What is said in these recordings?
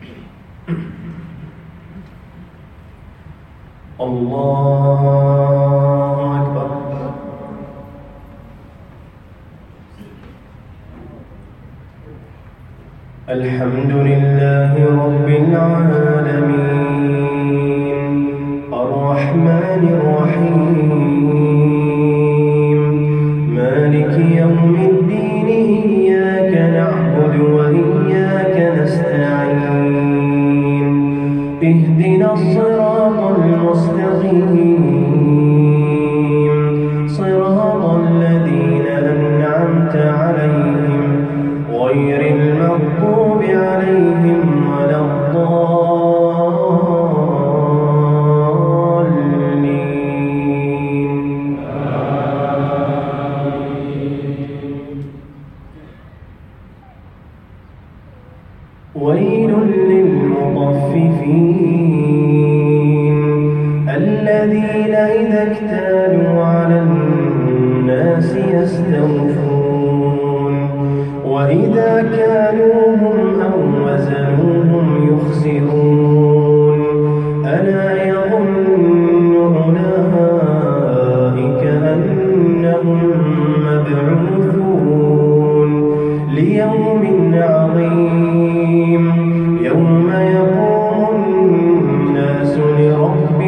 الله أكبر. الحمد لله رب العالمين الرحمن الرحيم مالك يوم الدين إياك نعبد وإياك نستعين اهدنا الصراط المستقيم صراط الذين أنعمت عليهم غير المغضوب عليهم ولا الضالين. ويل للمطففين الذين إذا اكتالوا على الناس يستوفون وإذا كالوهم أو وزنوهم يخسرون ألا يظن أولئك أنهم مبعوثون ليوم عظيم يوم يقوم الناس لرب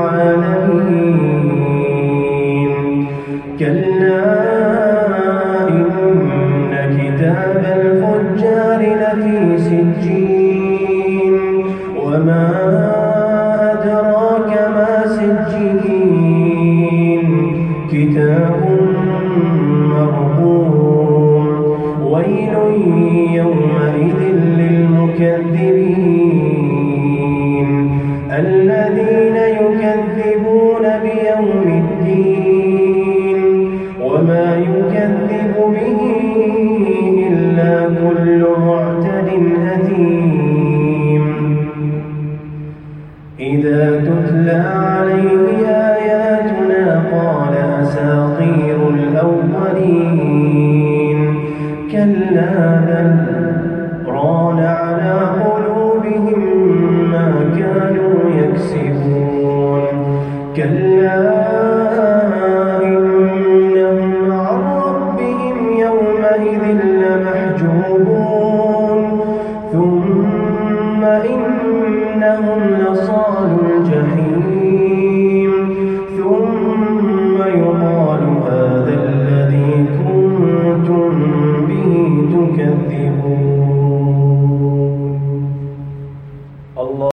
العالمين كلا إن كتاب الفجار لفي سجين وما أدراك ما سجين كتاب مرقوم ويل يومئذ للمكذبين الذين يكذبون بيوم الدين وما يكذب به إلا كل معتد أثيم إذا تتلى عليه آياتنا قال أساطير الأولين كلا بل ران على قلوبهم ما كانوا يكسبون كلا إنهم عن ربهم يومئذ لمحجوبون ثم إنهم لصالو الجحيم ثم يقال هذا الذي كنتم به تكذبون. الله